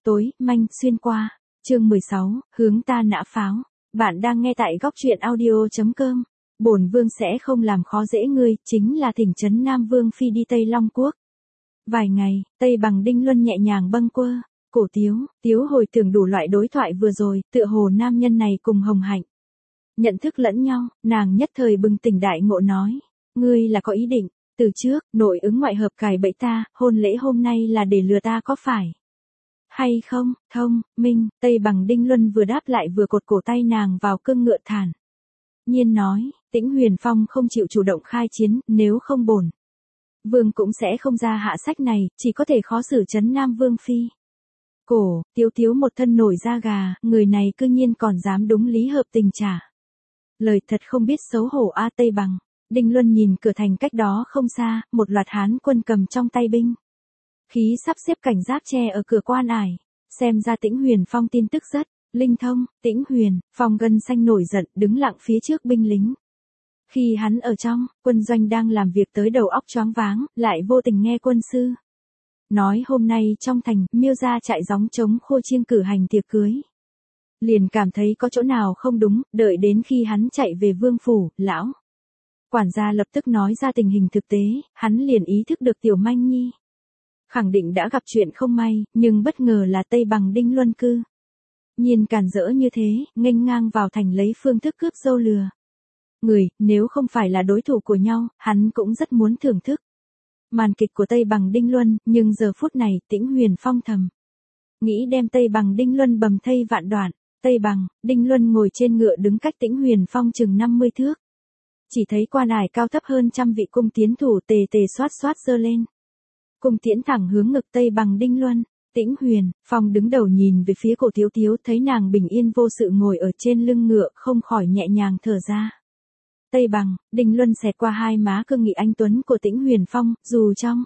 tối, manh, xuyên qua. Chương 16, hướng ta nã pháo. Bạn đang nghe tại góc truyện audio.com. Bổn vương sẽ không làm khó dễ ngươi, chính là thỉnh trấn Nam Vương phi đi Tây Long Quốc. Vài ngày, Tây Bằng Đinh Luân nhẹ nhàng bâng quơ. Cổ Tiếu hồi tưởng đủ loại đối thoại vừa rồi, tựa hồ nam nhân này cùng Hồng Hạnh. Nhận thức lẫn nhau, nàng nhất thời bừng tỉnh đại ngộ nói. Ngươi là có ý định, từ trước, nội ứng ngoại hợp cài bẫy ta, hôn lễ hôm nay là để lừa ta có phải? Hay không, thông, minh, Tây Bằng Đinh Luân vừa đáp lại vừa cột cổ tay nàng vào cương ngựa thản. Nhiên nói, Tĩnh Huyền Phong không chịu chủ động khai chiến, nếu không bổn vương cũng sẽ không ra hạ sách này, chỉ có thể khó xử trấn Nam Vương phi. Cổ, Tiếu một thân nổi da gà, người này cư nhiên còn dám đúng lý hợp tình trả. Lời thật không biết xấu hổ a. Tây Bằng Đinh Luân nhìn cửa thành cách đó không xa, một loạt hán quân cầm trong tay binh khí sắp xếp cảnh giác che ở cửa quan ải. Xem ra Tĩnh Huyền Phong tin tức rất linh thông. Tĩnh Huyền Phong gân xanh nổi giận, đứng lặng phía trước binh lính. Khi hắn ở trong quân doanh đang làm việc tới đầu óc choáng váng, lại vô tình nghe quân sư nói hôm nay trong thành Miêu gia trại gióng trống khô chiêng cử hành tiệc cưới. Liền cảm thấy có chỗ nào không đúng, đợi đến khi hắn chạy về vương phủ, lão quản gia lập tức nói ra tình hình thực tế, hắn liền ý thức được tiểu manh nhi khẳng định đã gặp chuyện không may, nhưng bất ngờ là Tây Bằng Đinh Luân cư nhiên càn rỡ như thế, nghênh ngang vào thành lấy phương thức cướp dâu lừa người, nếu không phải là đối thủ của nhau, hắn cũng rất muốn thưởng thức màn kịch của Tây Bằng Đinh Luân, nhưng giờ phút này Tĩnh Huyền Phong thầm nghĩ đem Tây Bằng Đinh Luân bầm thây vạn đoạn. Tây Bằng Đinh Luân ngồi trên ngựa đứng cách Tĩnh Huyền Phong chừng 50 thước. Chỉ thấy quan ải cao thấp hơn trăm vị cung tiến thủ tề xoát giơ lên. Cung tiễn thẳng hướng ngực Tây Bằng Đinh Luân. Tĩnh Huyền Phong đứng đầu nhìn về phía cổ Tiếu, thấy nàng bình yên vô sự ngồi ở trên lưng ngựa, không khỏi nhẹ nhàng thở ra. Tây Bằng Đinh Luân xẹt qua hai má cương nghị anh tuấn của Tĩnh Huyền Phong, dù trong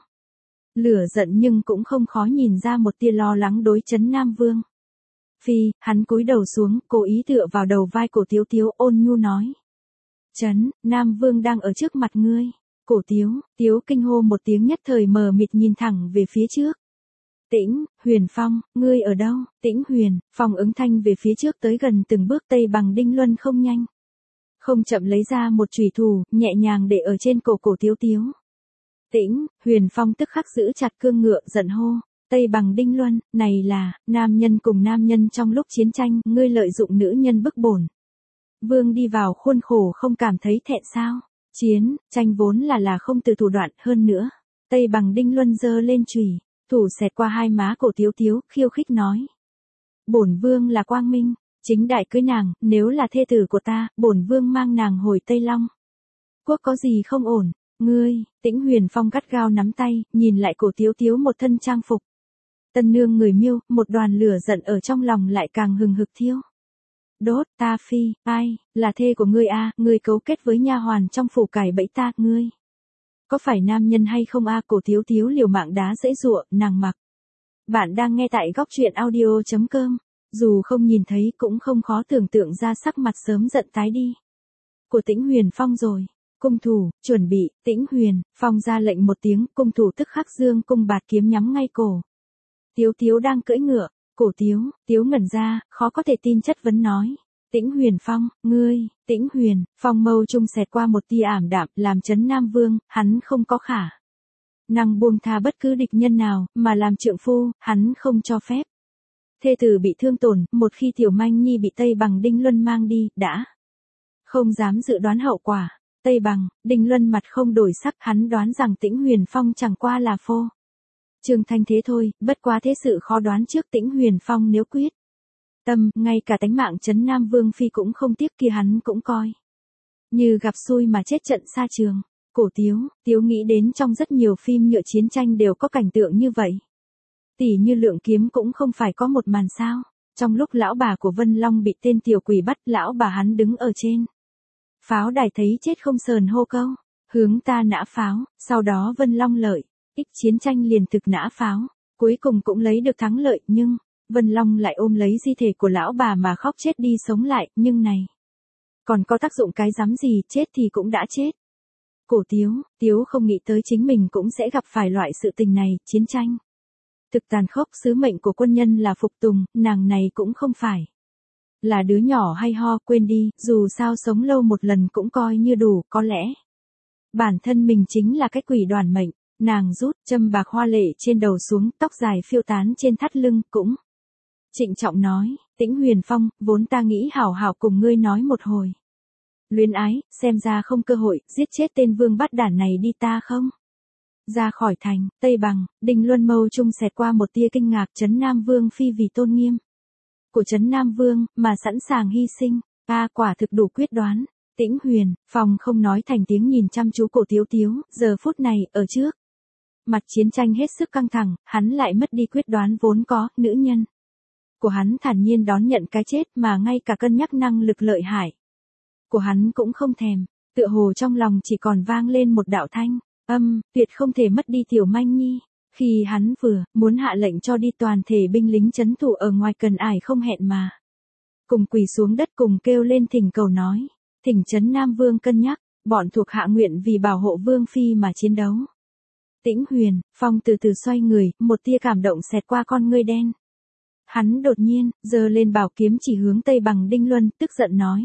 lửa giận nhưng cũng không khó nhìn ra một tia lo lắng đối trấn Nam Vương phi. Hắn cúi đầu xuống, cố ý tựa vào đầu vai cổ Tiếu, ôn nhu nói: Trấn Nam Vương đang ở trước mặt ngươi. Cổ Tiếu kinh hô một tiếng, nhất thời mờ mịt nhìn thẳng về phía trước. Tĩnh Huyền Phong, ngươi ở đâu? Tĩnh Huyền Phong ứng thanh về phía trước tới gần từng bước. Tây Bằng Đinh Luân không nhanh không chậm lấy ra một chùy thủ, nhẹ nhàng để ở trên cổ Tiếu. Tĩnh Huyền Phong tức khắc giữ chặt cương ngựa, giận hô: Tây Bằng Đinh Luân, này là nam nhân cùng nam nhân trong lúc chiến tranh, ngươi lợi dụng nữ nhân bức bổn vương đi vào khuôn khổ, không cảm thấy thẹn sao? Chiến tranh vốn là không từ thủ đoạn, hơn nữa. Tây Bằng Đinh Luân giơ lên chùy thủ xẹt qua hai má cổ Tiếu, khiêu khích nói: Bổn vương là quang minh chính đại cưới nàng, nếu là thê tử của ta, bổn vương mang nàng hồi Tây Long Quốc có gì không ổn? Ngươi, Tĩnh Huyền Phong gắt gao nắm tay, nhìn lại cổ Tiếu một thân trang phục tân nương người Miêu, một đoàn lửa giận ở trong lòng lại càng hừng hực thiêu đốt. Ta phi, ai, là thê của ngươi a, ngươi cấu kết với nha hoàn trong phủ cài bẫy ta, ngươi có phải nam nhân hay không a? Cổ Tiếu liều mạng đá dễ dụa, nàng mặc. Bạn đang nghe tại góc truyện audio.com. Dù không nhìn thấy cũng không khó tưởng tượng ra sắc mặt sớm giận tái đi của Tĩnh Huyền Phong rồi. Cung thủ, chuẩn bị. Tĩnh Huyền Phong ra lệnh một tiếng, cung thủ tức khắc dương cung bạt kiếm nhắm ngay cổ Tiếu đang cưỡi ngựa. Cổ Tiếu ngẩn ra, khó có thể tin chất vấn nói: Tĩnh Huyền Phong, ngươi? Tĩnh Huyền Phong mâu trung xẹt qua một tia ảm đạm, làm trấn Nam Vương, hắn không có khả năng buông tha bất cứ địch nhân nào, mà làm trượng phu, hắn không cho phép thê tử bị thương tổn. Một khi tiểu manh nhi bị Tây Bằng Đinh Luân mang đi, đã không dám dự đoán hậu quả. Tây Bằng Đinh Luân mặt không đổi sắc, hắn đoán rằng Tĩnh Huyền Phong chẳng qua là phô trương thanh thế thôi, bất quá thế sự khó đoán trước. Tĩnh Huyền Phong nếu quyết tâm, ngay cả tánh mạng trấn Nam Vương phi cũng không tiếc, kia hắn cũng coi như gặp xui mà chết trận xa trường. Cổ Tiếu nghĩ đến trong rất nhiều phim nhựa chiến tranh đều có cảnh tượng như vậy. Tỉ như Lượng Kiếm cũng không phải có một màn sao? Trong lúc lão bà của Vân Long bị tên tiểu quỷ bắt, lão bà hắn đứng ở trên pháo đài thấy chết không sờn hô câu: Hướng ta nã pháo. Sau đó Vân Long lợi ích chiến tranh liền thực nã pháo, cuối cùng cũng lấy được thắng lợi, nhưng Vân Long lại ôm lấy di thể của lão bà mà khóc chết đi sống lại, nhưng này còn có tác dụng cái rắm gì, chết thì cũng đã chết. Cổ Tiếu không nghĩ tới chính mình cũng sẽ gặp phải loại sự tình này. Chiến tranh Thực tàn khốc, sứ mệnh của quân nhân là phục tùng, nàng này cũng không phải là đứa nhỏ hay ho, quên đi, dù sao sống lâu một lần cũng coi như đủ, có lẽ bản thân mình chính là cái quỷ đoàn mệnh. Nàng rút châm bạc hoa lệ trên đầu xuống, tóc dài phiêu tán trên thắt lưng, cũng trịnh trọng nói, Tĩnh Huyền Phong, vốn ta nghĩ hảo hảo cùng ngươi nói một hồi luyến ái, xem ra không cơ hội, giết chết tên vương bát đản này đi ta không. Ra khỏi thành, Tây Bằng, Đinh Luân mâu trung xẹt qua một tia kinh ngạc, Trấn Nam Vương phi vì tôn nghiêm của Trấn Nam Vương, mà sẵn sàng hy sinh, quả thực đủ quyết đoán. Tĩnh Huyền Phong không nói thành tiếng nhìn chăm chú Cổ Tiếu Tiếu, giờ phút này, ở trước mặt chiến tranh hết sức căng thẳng, hắn lại mất đi quyết đoán vốn có, nữ nhân của hắn thản nhiên đón nhận cái chết mà ngay cả cân nhắc năng lực lợi hại của hắn cũng không thèm, tựa hồ trong lòng chỉ còn vang lên một đạo thanh âm, tuyệt không thể mất đi Tiểu Manh Nhi. Khi hắn vừa muốn hạ lệnh cho đi, toàn thể binh lính trấn thủ ở ngoài Cần Ải không hẹn mà cùng quỳ xuống đất cùng kêu lên thỉnh cầu nói, thỉnh Trấn Nam Vương cân nhắc, bọn thuộc hạ nguyện vì bảo hộ Vương phi mà chiến đấu. Tĩnh Huyền Phong từ từ xoay người, một tia cảm động xẹt qua con ngươi đen. Hắn đột nhiên giơ lên bảo kiếm chỉ hướng Tây Bằng Đinh Luân, tức giận nói,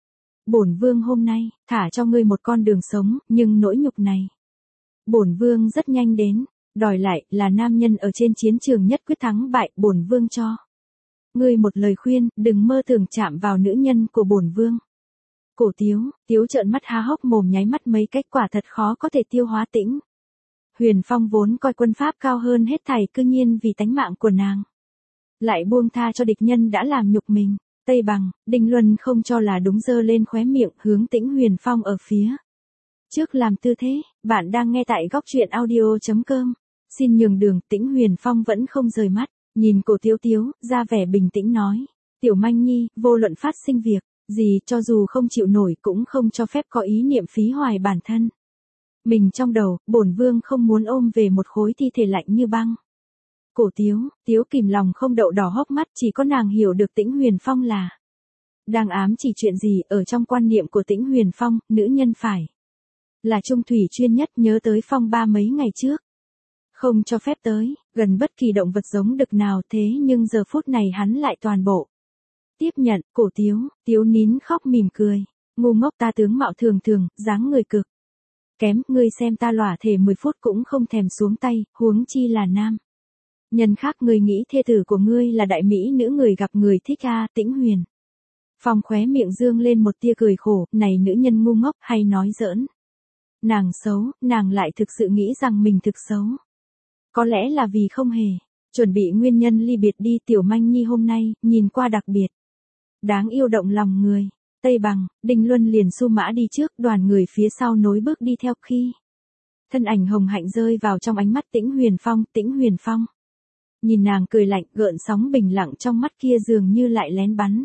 bổn vương hôm nay thả cho ngươi một con đường sống, nhưng nỗi nhục này bổn vương rất nhanh đến đòi lại, là nam nhân ở trên chiến trường nhất quyết thắng bại, bổn vương cho ngươi một lời khuyên, đừng mơ tưởng chạm vào nữ nhân của bổn vương. Cổ Tiếu trợn mắt há hốc mồm nháy mắt mấy cách, quả thật khó có thể tiêu hóa. Tĩnh Huyền Phong vốn coi quân pháp cao hơn hết thảy, cư nhiên vì tánh mạng của nàng lại buông tha cho địch nhân đã làm nhục mình. Tây Bằng, Đinh Luân không cho là đúng, giơ lên khóe miệng hướng Tĩnh Huyền Phong ở phía trước làm tư thế. Bạn đang nghe tại góc truyện audio.com. Xin nhường đường. Tĩnh Huyền Phong vẫn không rời mắt, nhìn Cổ Tiếu Tiếu, ra vẻ bình tĩnh nói, Tiểu Manh Nhi, vô luận phát sinh việc gì, cho dù không chịu nổi cũng không cho phép có ý niệm phí hoài bản thân mình trong đầu, bổn vương không muốn ôm về một khối thi thể lạnh như băng. Cổ Tiếu kìm lòng không đậu đỏ hốc mắt, chỉ có nàng hiểu được Tĩnh Huyền Phong là đang ám chỉ chuyện gì. Ở trong quan niệm của Tĩnh Huyền Phong, nữ nhân phải là trung thủy chuyên nhất, nhớ tới phong ba mấy ngày trước không cho phép tới gần bất kỳ động vật giống đực nào, thế nhưng giờ phút này hắn lại toàn bộ tiếp nhận. Cổ Tiếu nín khóc mỉm cười, ngu ngốc, ta tướng mạo thường thường, dáng người cực kém, ngươi xem ta lỏa thể 10 phút cũng không thèm xuống tay, huống chi là nam nhân khác. Ngươi nghĩ thê tử của ngươi là đại mỹ nữ người gặp người thích Tĩnh Huyền Phong khóe miệng dương lên một tia cười khổ, này nữ nhân ngu ngốc, hay nói giỡn. Nàng xấu, nàng lại thực sự nghĩ rằng mình thực xấu. Có lẽ là vì không hề chuẩn bị nguyên nhân ly biệt đi. Tiểu Manh Nhi hôm nay nhìn qua đặc biệt đáng yêu động lòng người. Tây Bằng, Đinh Luân liền xu mã đi trước, đoàn người phía sau nối bước đi theo. Khi thân ảnh hồng hạnh rơi vào trong ánh mắt Tĩnh Huyền Phong nhìn nàng cười lạnh, gợn sóng bình lặng trong mắt kia dường như lại lén bắn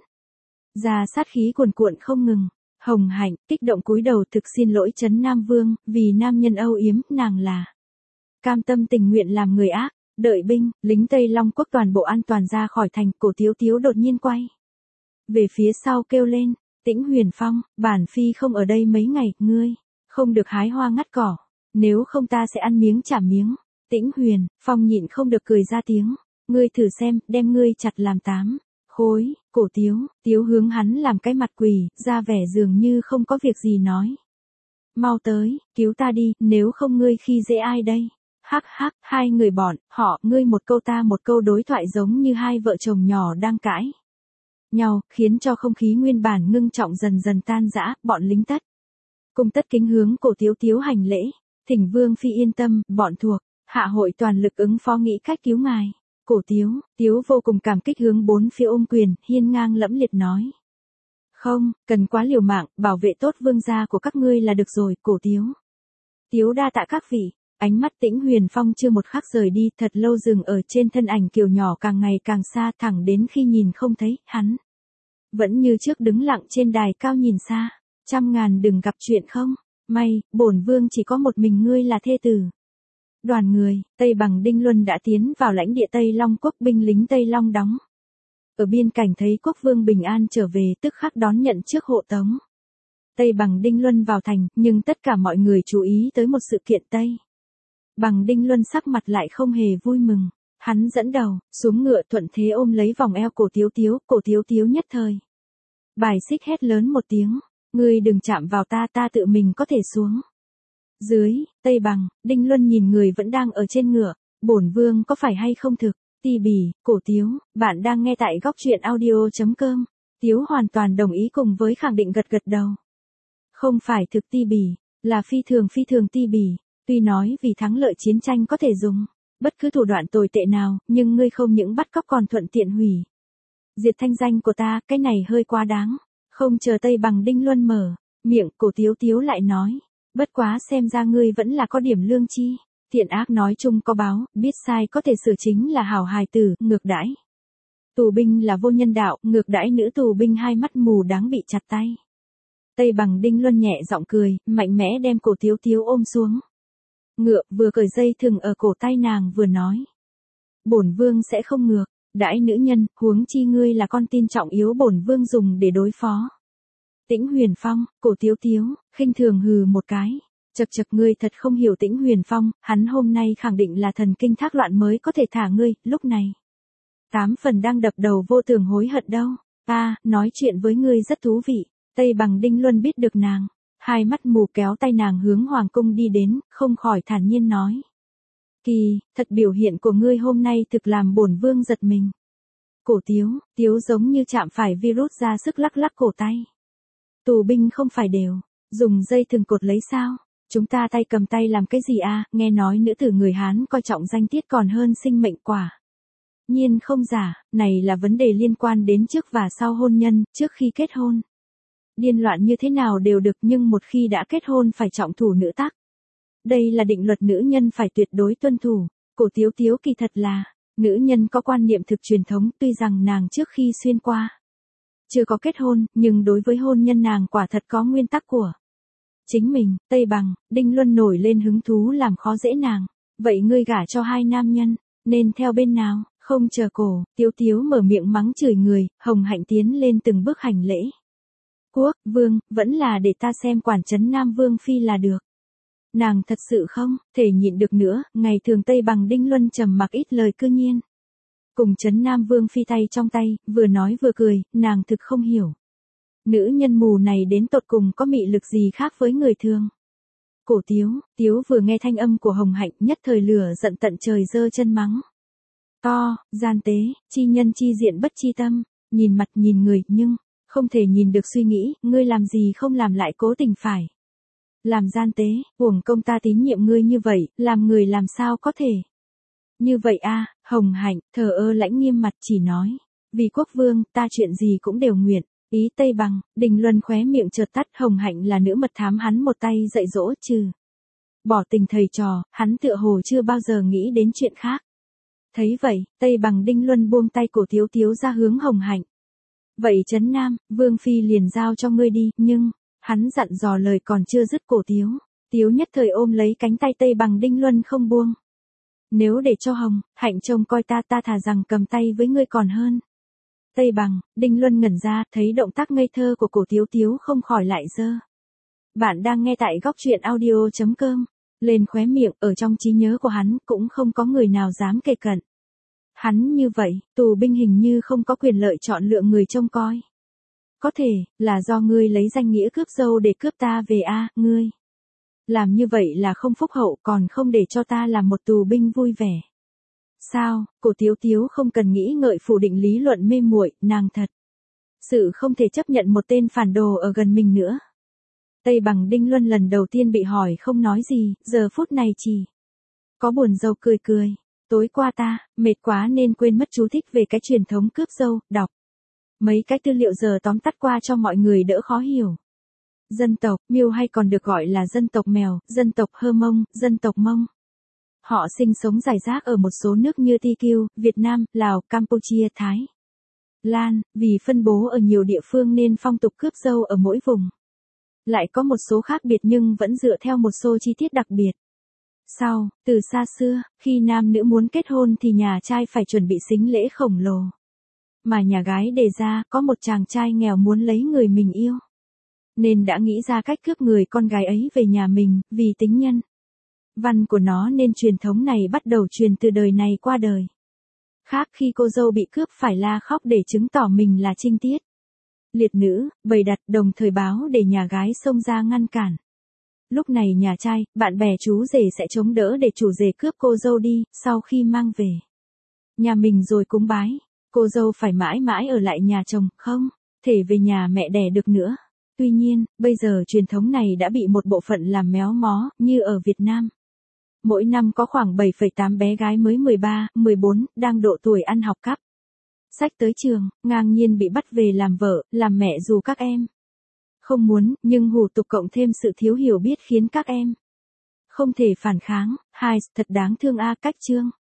ra sát khí cuồn cuộn không ngừng. Hồng Hạnh kích động cúi đầu, thực xin lỗi Trấn Nam Vương, vì nam nhân âu yếm, nàng là cam tâm tình nguyện làm người ác. Đợi binh lính Tây Long quốc toàn bộ an toàn ra khỏi thành, Cổ Tiếu đột nhiên quay về phía sau kêu lên, Tĩnh Huyền Phong, bản phi không ở đây mấy ngày, ngươi không được hái hoa ngắt cỏ, nếu không ta sẽ ăn miếng trả miếng. Tĩnh Huyền Phong nhịn không được cười ra tiếng, ngươi thử xem, đem ngươi chặt làm 8 khối. Cổ Tiếu hướng hắn làm cái mặt quỳ, ra vẻ dường như không có việc gì nói, mau tới cứu ta đi, nếu không ngươi khi dễ ai đây. Hắc hắc, hai người bọn họ, ngươi một câu ta một câu, đối thoại giống như hai vợ chồng nhỏ đang cãi nhau, khiến cho không khí nguyên bản ngưng trọng dần dần tan rã. Bọn lính cung tất kính hướng Cổ Tiếu hành lễ, thỉnh Vương phi yên tâm, bọn thuộc hạ hội toàn lực ứng phó, nghĩ cách cứu ngài. Cổ Tiếu vô cùng cảm kích hướng bốn phía ôm quyền, hiên ngang lẫm liệt nói, không cần quá liều mạng, bảo vệ tốt vương gia của các ngươi là được rồi. Cổ Tiếu đa tạ các vị. Ánh mắt Tĩnh Huyền Phong chưa một khắc rời đi, thật lâu dừng ở trên thân ảnh kiều nhỏ càng ngày càng xa, thẳng đến khi nhìn không thấy, hắn vẫn như trước đứng lặng trên đài cao nhìn xa. Trăm ngàn đừng gặp chuyện không may, bổn vương chỉ có một mình ngươi là thê tử. Đoàn người Tây Bằng Đinh Luân đã tiến vào lãnh địa Tây Long quốc, binh lính Tây Long đóng ở biên cảnh thấy quốc vương bình an trở về, tức khắc đón nhận trước hộ tống Tây Bằng Đinh Luân vào thành, nhưng tất cả mọi người chú ý tới một sự kiện. Tây Bằng Đinh Luân sắc mặt lại không hề vui mừng, Hắn dẫn đầu, xuống ngựa thuận thế ôm lấy vòng eo cổ Tiếu Tiếu nhất thời. Bài xích hét lớn một tiếng, ngươi đừng chạm vào ta, ta tự mình có thể xuống. Dưới, Tây Bằng, Đinh Luân nhìn người vẫn đang ở trên ngựa, bổn vương có phải hay không thực, Ti Bỉ, Cổ Tiếu, bạn đang nghe tại góc truyện audio.com. Tiếu hoàn toàn đồng ý cùng với khẳng định gật gật đầu. Không phải thực Ti Bỉ, là phi thường Ti Bỉ, tuy nói vì thắng lợi chiến tranh có thể dùng bất cứ thủ đoạn tồi tệ nào, nhưng ngươi không những bắt cóc còn thuận tiện hủy diệt thanh danh của ta, cái này hơi quá đáng. Không chờ Tây Bằng Đinh Luân mở miệng, Cổ Tiếu Tiếu lại nói, bất quá xem ra ngươi vẫn là có điểm lương chi, thiện ác nói chung có báo, biết sai có thể sửa chính là hảo hài tử, ngược đãi tù binh là vô nhân đạo, ngược đãi nữ tù binh hai mắt mù đáng bị chặt tay. Tây Bằng Đinh Luân nhẹ giọng cười, mạnh mẽ đem Cổ Tiếu Tiếu ôm xuống ngựa, vừa cởi dây thừng ở cổ tay nàng vừa nói, bổn vương sẽ không ngược đãi nữ nhân, huống chi ngươi là con tin trọng yếu bổn vương dùng để đối phó. Tĩnh Huyền Phong, Cổ Tiếu Tiếu khinh thường hừ một cái, chậc ngươi thật không hiểu Tĩnh Huyền Phong, hắn hôm nay khẳng định là thần kinh thác loạn mới có thể thả ngươi, lúc này 8 phần đang đập đầu vô tường hối hận đâu. Nói chuyện với ngươi rất thú vị. Tây Bằng Đinh Luân biết được nàng, hai mắt mù kéo tay nàng hướng hoàng cung đi đến, không khỏi thản nhiên nói, kỳ, thật biểu hiện của ngươi hôm nay thực làm bổn vương giật mình. Cổ Tiếu giống như chạm phải virus ra sức lắc cổ tay. Tù binh không phải đều dùng dây thừng cột lấy sao? Chúng ta tay cầm tay làm cái gì nghe nói nữ tử người Hán coi trọng danh tiết còn hơn sinh mệnh quả. Nhiên không giả, này là vấn đề liên quan đến trước và sau hôn nhân, trước khi kết hôn. Điên loạn như thế nào đều được, nhưng một khi đã kết hôn phải trọng thủ nữ tác. Đây là định luật nữ nhân phải tuyệt đối tuân thủ. Cổ Tiếu Tiếu kỳ thật là nữ nhân có quan niệm thực truyền thống, tuy rằng nàng trước khi xuyên qua chưa có kết hôn, nhưng đối với hôn nhân nàng quả thật có nguyên tắc của chính mình. Tây Bằng Đinh Luân nổi lên hứng thú làm khó dễ nàng. Vậy ngươi gả cho hai nam nhân, nên theo bên nào? Không chờ Cổ Tiếu Tiếu mở miệng mắng chửi người, Hồng Hạnh tiến lên từng bước hành lễ. Quốc vương, vẫn là để ta xem quản trấn Nam Vương phi là được. Nàng thật sự không thể nhịn được nữa, ngày thường Tây Bằng Đinh Luân trầm mặc ít lời cư nhiên cùng trấn Nam Vương phi tay trong tay, vừa nói vừa cười, nàng thực không hiểu. Nữ nhân mù này đến tột cùng có mị lực gì khác với người thường. Cổ Tiếu vừa nghe thanh âm của Hồng Hạnh nhất thời lửa giận tận trời giơ chân mắng. To, gian tế, chi nhân chi diện bất chi tâm, nhìn mặt nhìn người nhưng không thể nhìn được suy nghĩ, ngươi làm gì không làm lại cố tình phải làm gian tế, uổng công ta tín nhiệm ngươi như vậy, làm người làm sao có thể như vậy Hồng Hạnh thờ ơ lãnh nghiêm mặt chỉ nói, vì quốc vương, ta chuyện gì cũng đều nguyện. Ý Tây Bằng Đinh Luân khóe miệng chợt tắt, Hồng Hạnh là nữ mật thám hắn một tay dạy dỗ trừ bỏ tình thầy trò, hắn tựa hồ chưa bao giờ nghĩ đến chuyện khác. Thấy vậy, Tây Bằng Đinh Luân buông tay Cổ Tiếu Tiếu ra hướng Hồng Hạnh. Vậy trấn Nam Vương phi liền giao cho ngươi đi, nhưng hắn dặn dò lời còn chưa dứt, Cổ Tiếu nhất thời ôm lấy cánh tay Tây Bằng Đinh Luân không buông. Nếu để cho Hồng Hạnh trông coi ta thà rằng cầm tay với ngươi còn hơn. Tây Bằng Đinh Luân ngẩn ra, thấy động tác ngây thơ của Cổ Tiếu không khỏi lại giơ. Bạn đang nghe tại góc truyện audio.com. Lên khóe miệng, ở trong trí nhớ của hắn cũng không có người nào dám kề cận. Hắn như vậy, tù binh hình như không có quyền lợi chọn lựa người trông coi. Có thể, là do ngươi lấy danh nghĩa cướp dâu để cướp ta về ngươi. Làm như vậy là không phúc hậu, còn không để cho ta làm một tù binh vui vẻ. Sao? Cổ Tiếu không cần nghĩ ngợi phủ định lý luận mê muội, nàng thật sự không thể chấp nhận một tên phản đồ ở gần mình nữa. Tây Bằng Đinh Luân lần đầu tiên bị hỏi không nói gì, giờ phút này chỉ có buồn rầu cười. Tối qua ta mệt quá nên quên mất chú thích về cái truyền thống cướp dâu, đọc mấy cái tư liệu giờ tóm tắt qua cho mọi người đỡ khó hiểu. Dân tộc Miêu hay còn được gọi là dân tộc Mèo, dân tộc Hơ Mông, dân tộc Mông. Họ sinh sống rải rác ở một số nước như TQ, Việt Nam, Lào, Campuchia, Thái Lan, vì phân bố ở nhiều địa phương nên phong tục cướp dâu ở mỗi vùng lại có một số khác biệt, nhưng vẫn dựa theo một số chi tiết đặc biệt. Từ xa xưa, khi nam nữ muốn kết hôn thì nhà trai phải chuẩn bị sính lễ khổng lồ. Mà nhà gái đề ra, có một chàng trai nghèo muốn lấy người mình yêu, nên đã nghĩ ra cách cướp người con gái ấy về nhà mình, vì tính nhân văn của nó nên truyền thống này bắt đầu truyền từ đời này qua đời. Khác khi cô dâu bị cướp phải la khóc để chứng tỏ mình là trinh tiết. Liệt nữ, bày đặt đồng thời báo để nhà gái xông ra ngăn cản. Lúc này nhà trai, bạn bè chú rể sẽ chống đỡ để chủ rể cướp cô dâu đi, sau khi mang về nhà mình rồi cúng bái. Cô dâu phải mãi mãi ở lại nhà chồng, không thể về nhà mẹ đẻ được nữa. Tuy nhiên, bây giờ truyền thống này đã bị một bộ phận làm méo mó, như ở Việt Nam. Mỗi năm có khoảng 7,8 bé gái mới 13, 14, đang độ tuổi ăn học cấp sách tới trường, ngang nhiên bị bắt về làm vợ, làm mẹ dù các em không muốn, nhưng hủ tục cộng thêm sự thiếu hiểu biết khiến các em không thể phản kháng. Hai, thật đáng thương a. Cách chương